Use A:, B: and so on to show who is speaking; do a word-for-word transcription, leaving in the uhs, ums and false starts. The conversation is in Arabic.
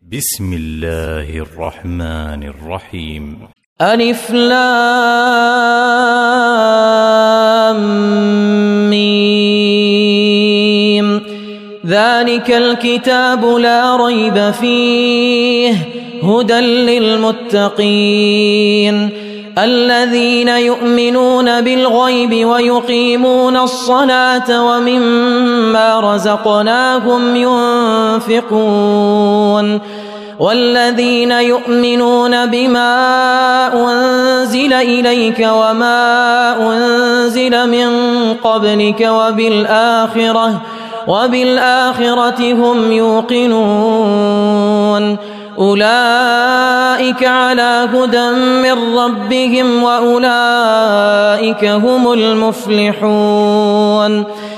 A: بسم الله الرحمن الرحيم.
B: ألف لام ميم. ذلك الكتاب لا ريب فيه هدى للمتقين الذين يؤمنون بالغيب ويقيمون الصلاة ومما رزقناهم ينفقون والذين يؤمنون بما أنزل إليك وما أنزل من قبلك وبالآخرة وبالآخرة هم يوقنون أولئك على هدى من ربهم وأولئك هم المفلحون.